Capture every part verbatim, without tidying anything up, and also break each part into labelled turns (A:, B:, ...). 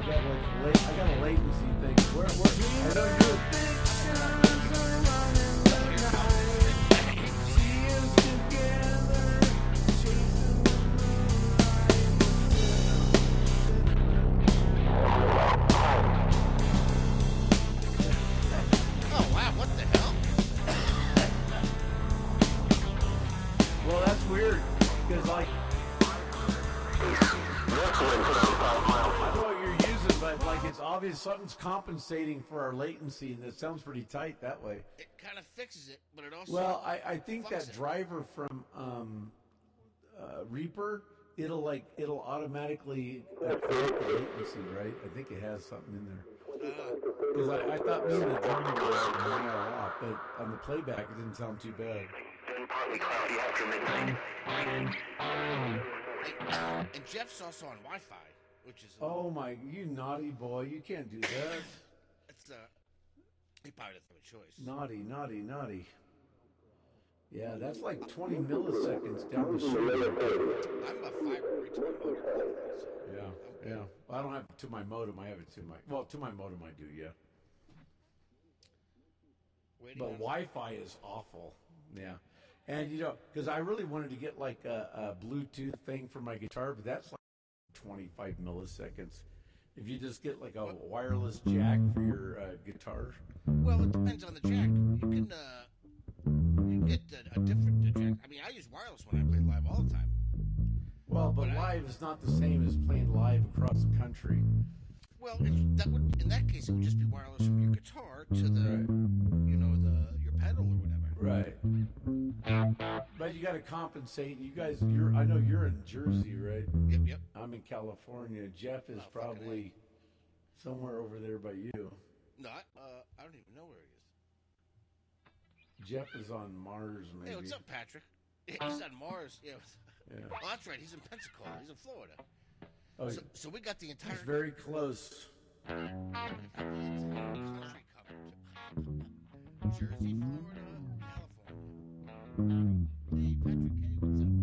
A: got like a late, I got a latency thing. Where, where, I know you're.
B: Oh wow, what the hell?
A: Well, that's weird because like. I know what you're using, but like it's obvious something's compensating for our latency, and it sounds pretty tight that way.
B: It kind of fixes it, but it also.
A: Well, I, I think that
B: it.
A: driver from um, uh, Reaper, it'll like it'll automatically create the latency, right? I think it has something in there. Because I, I thought maybe the drummer was a mile off, but on the playback it didn't sound too bad.
B: And, and Jeff's also on Wi-Fi, which is.
A: Oh my, you naughty boy! You can't do that.
B: It's uh, he probably doesn't have a choice.
A: Naughty, naughty, naughty. Yeah, that's like twenty milliseconds down the street.
B: I'm a fiber right to my modem. So
A: yeah, yeah. Well, I don't have it to my modem. I have it to my well, to my modem. I do, yeah.
B: Waiting
A: But Wi-Fi is awful. Yeah. And, you know, because I really wanted to get like a, a Bluetooth thing for my guitar, but that's like twenty-five milliseconds. If you just get like a wireless jack for your uh, guitar.
B: Well, it depends on the jack. You can, uh, you can get a, a different uh, jack. I mean, I use wireless when I play live all the time.
A: Well, but, but live I, is not the same as playing live across the country.
B: Well, it, that would in that case it would just be wireless from your guitar to the, right. you know, the your pedal or whatever.
A: Right. But you got to compensate. You guys, you're. I know you're in Jersey, right?
B: Yep, yep.
A: I'm in California. Jeff is oh, probably somewhere over there by you.
B: No, I, uh, I don't even know where he
A: is. Jeff is on Mars, maybe.
B: Hey, what's up, Patrick? He's on Mars. Yeah.
A: Yeah.
B: Oh, that's right. He's in Pensacola. He's in Florida.
A: Oh,
B: so, so we got the entire.
A: He's very close.
B: Country covered. Jersey, Florida, California. Hey, Patrick, hey, what's up?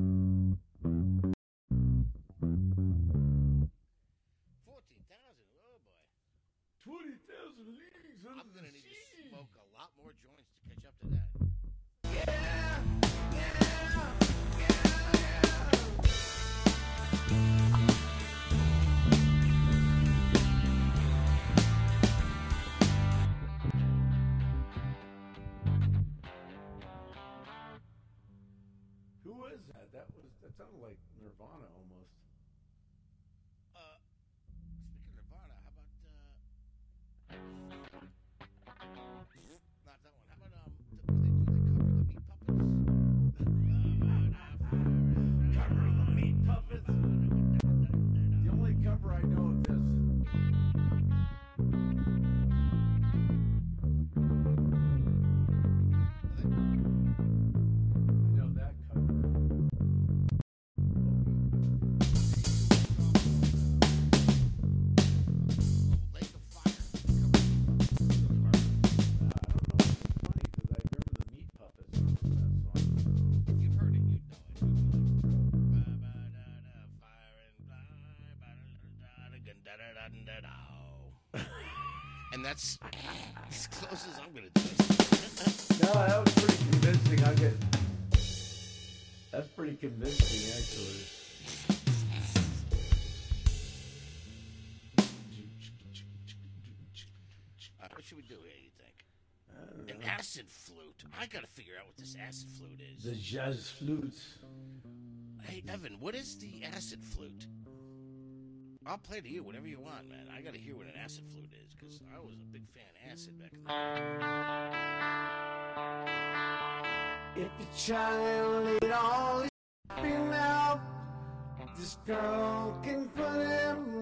B: fourteen thousand, oh boy.
A: twenty thousand leagues under
B: I'm gonna
A: the
B: need
A: sea.
B: to smoke a lot more joints to catch up to that.
A: Yeah, yeah, yeah, Who was that? That was that sounded like Nirvana almost.
B: Uh, speaking of Nirvana, how about uh, not that one? How about um, the, they do they cover the Meat Puppets?
A: Cover the Meat Puppets. The only cover I know of this.
B: And that's as close as I'm gonna do it.
A: No, that was pretty convincing. I get. That's pretty convincing, actually.
B: Uh, what should we do here? You think?
A: I don't know.
B: An acid flute. I gotta figure out what this acid flute is.
A: The jazz flutes.
B: Hey, Evan, what is the acid flute? I'll play to you, whatever you want, man. I gotta hear what an acid flute is, because I was a big fan of acid back in the
A: day. If your child ain't all his happy now, this girl can put him